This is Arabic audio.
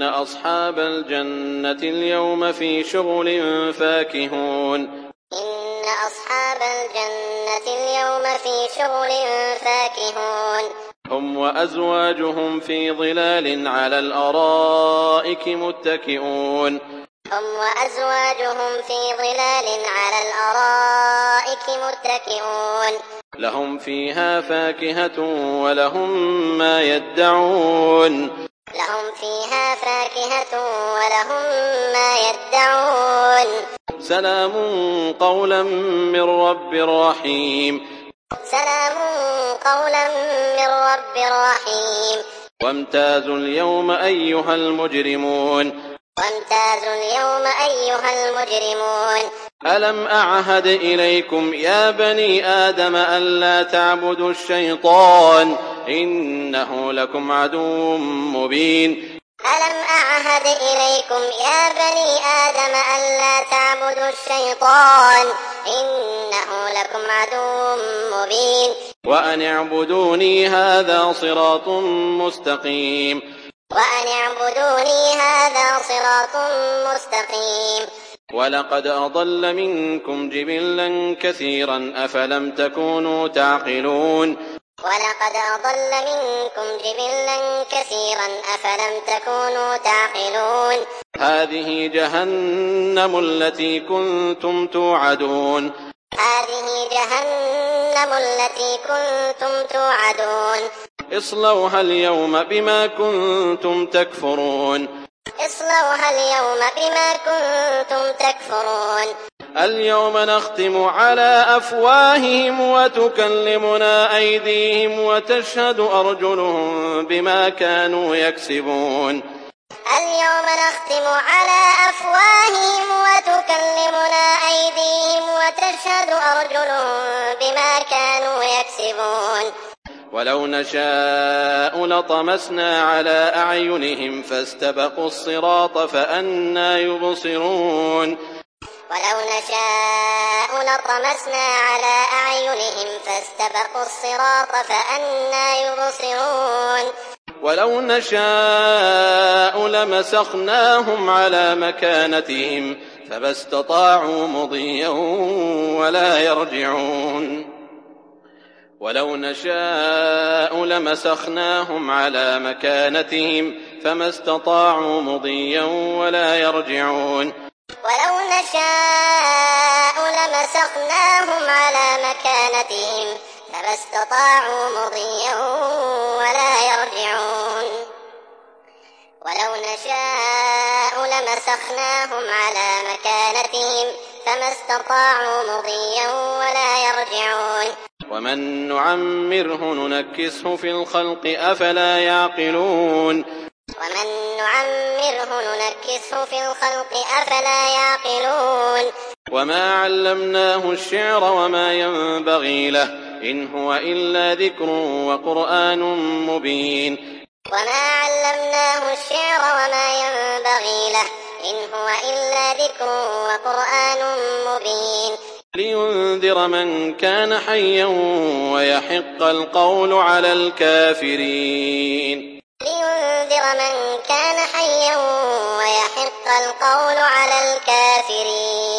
إن أصحاب الجنة اليوم في شغل فاكهون إن أصحاب الجنة اليوم في شغل فاكهون هم وأزواجهم في ظلال على الأرائك متكئون هم وأزواجهم في ظلال على الأرائك متكئون لهم فيها فاكهة ولهم ما يدعون لهم فيها فاكهة ولهم ما يدعون سلام قولا من رب رحيم سلام قولا من رب رحيم وامتازوا اليوم أيها المجرمون وامتازوا اليوم أيها المجرمون ألم أعهد إليكم يا بني آدم ألا تعبدوا الشيطان إنه لكم عدو مبين ألم أعهد إليكم يا بني آدم ألا تعبدوا الشيطان إنه لكم عدو مبين وأن اعبدوني هذا صراط مستقيم وأن اعبدوني هذا صراط مستقيم ولقد أضل منكم جبلا كثيرا أفلم تكونوا تعقلون ولقد أضل منكم جبلا كثيرا أفلم تكونوا تعقلون هذه جهنم التي كنتم توعدون هذه جهنم التي كنتم توعدون اصلوها اليوم بما كنتم تكفرون اصلوها اليوم بما كنتم تكفرون اليوم نختم على أفواههم وتكلمنا أيديهم وتشهد أرجلهم بما كانوا يكسبون اليوم نختم على أفواههم وتكلمنا أيديهم وتشهد أرجلهم بما كانوا يكسبون ولو نشاء لطمسنا على أعينهم فاستبقوا الصراط فأنى يبصرون ولو نشاء لطمسنا على أعينهم فاستبقوا الصراط فأنى يبصرون ولو نشاء لمسخناهم على مكانتهم فما استطاعوا مضيا ولا يرجعون ولو نشاء لمسخناهم على مكانتهم فما استطاعوا مضيا ولا يرجعون ولو نشاء لمسخناهم على مكانتهم فما استطاعوا مضيا ولا يرجعون ولو نشاء لمسخناهم على مكانتهم فما استطاعوا مضيا ولا يرجعون ومن نعمره ننكسه في الخلق أفلا يعقلون ومن نعمره ننكسه في الخلق أفلا يعقلون وما علمناه الشعر وما ينبغي له إن هو إلا ذكر وقرآن مبين وما علمناه الشعر وما ينبغي له إن هو إلا ذكر وقرآن مبين لينذر من كان حيا ويحق القول على الكافرين لينذر من كان حيا ويحق القول على الكافرين